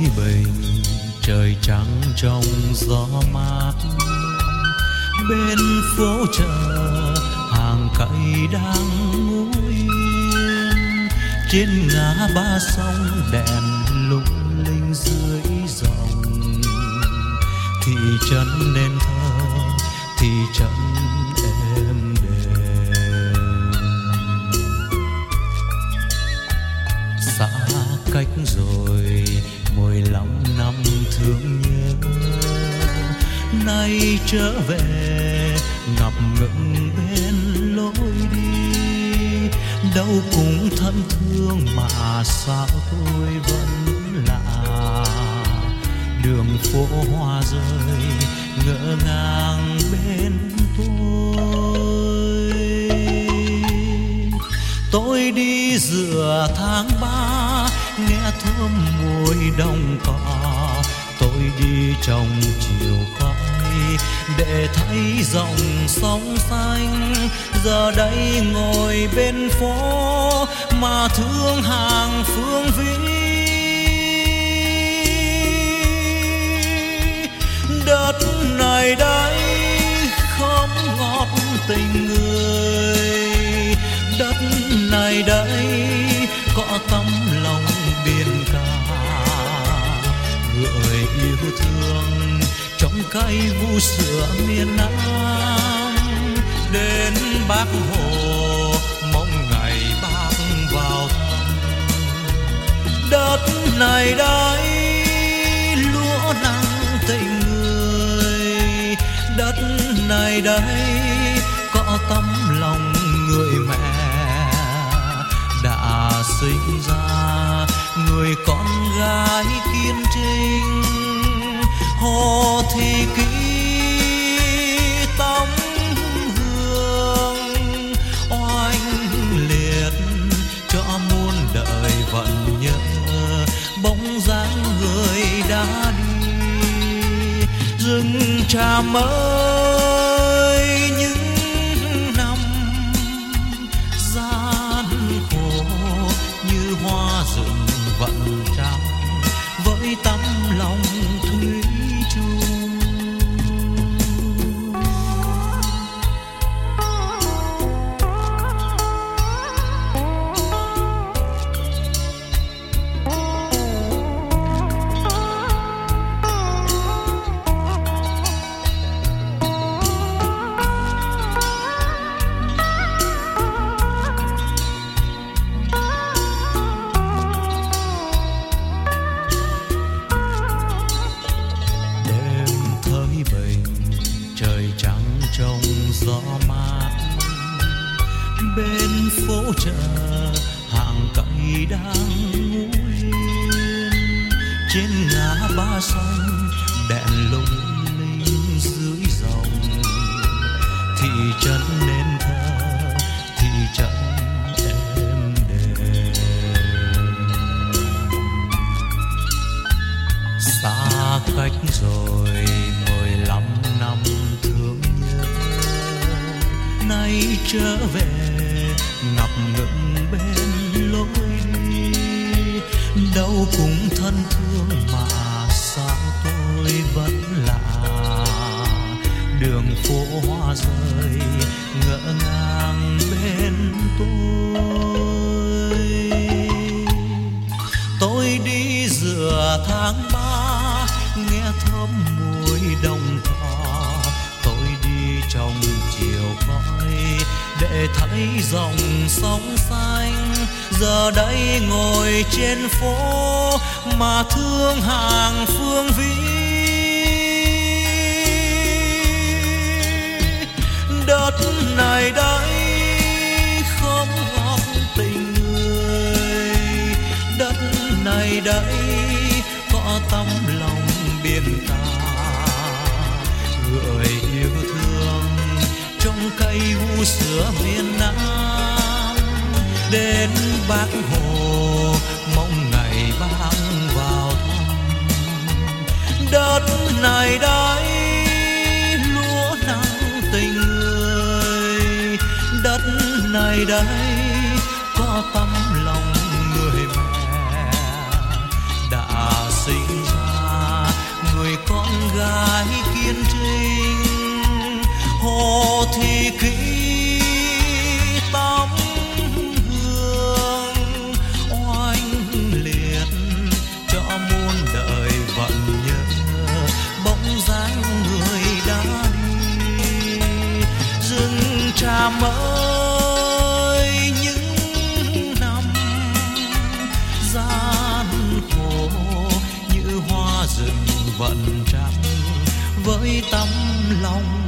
bình, trời trắng trong gió mát. Bên phố chợ hàng cây đang ngủ yên, trên ngã ba sông đèn lung linh dưới dòng. Thị trấn nên thơ, thị trấn êm đềm. Xa cách rồi 15 năm thương nhớ, nay trở về ngập ngừng bên lối đi. Đâu cũng thân thương mà sao tôi vẫn lạ, đường phố hoa rơi ngỡ ngàng bên tôi. Tôi đi giữa tháng 3 nghe thơm mùi đồng cỏ, tôi đi trong chiều khói để thấy dòng sông xanh. Giờ đây ngồi bên phố mà thương hàng Phương Vĩ. Đất này đây không ngọt tình người, đất này đây có tấm lòng biển cả, gửi yêu thương trong cây vu sữa miền Nam. Đến Bác Hồ mong ngày Bác vào thăm. Đất này đây lúa nắng tình người, đất này đây có tấm lòng người mẹ đã sinh ra người con gái kiên trinh. Hồ Thị Ký tấm hương oanh liệt cho muôn đời vẫn nhớ bóng dáng người đã đi. Rừng Tràm ơi những năm gian khổ, như hoa rừng vẫn trắng với tấm lòng thủy chung. Gió mát bên phố chợ hàng cây đang ngủ yên, trên ngã ba sông đèn lung linh dưới dòng. Thị trấn nên thơ, thị trấn êm đềm. Xa cách rồi 15 năm thương nhớ, nay trở về ngập ngừng bên lối đi. Đâu cũng thân thương mà sao tôi vẫn lạ, đường phố hoa rơi ngỡ ngàng bên tôi. Tôi đi giữa tháng 3 nghe thơm mùi đồng cỏ, tôi đi trong chiều khói để thấy dòng sông xanh. Giờ đây ngồi trên phố mà thương hàng Phương Vĩ. Đất này đây không ngọt tình người, đất này đây có tấm lòng biển cả, gửi yêu thương trong cây vu sữa miền Nam. Đến Bác Hồ mong ngày Bác vào thăm. Đất này đây lúa nắng tình người, đất này đây có tấm lòng người mẹ đã sinh Tràm ơi, những năm gian khổ như hoa rừng vận trắng với tấm lòng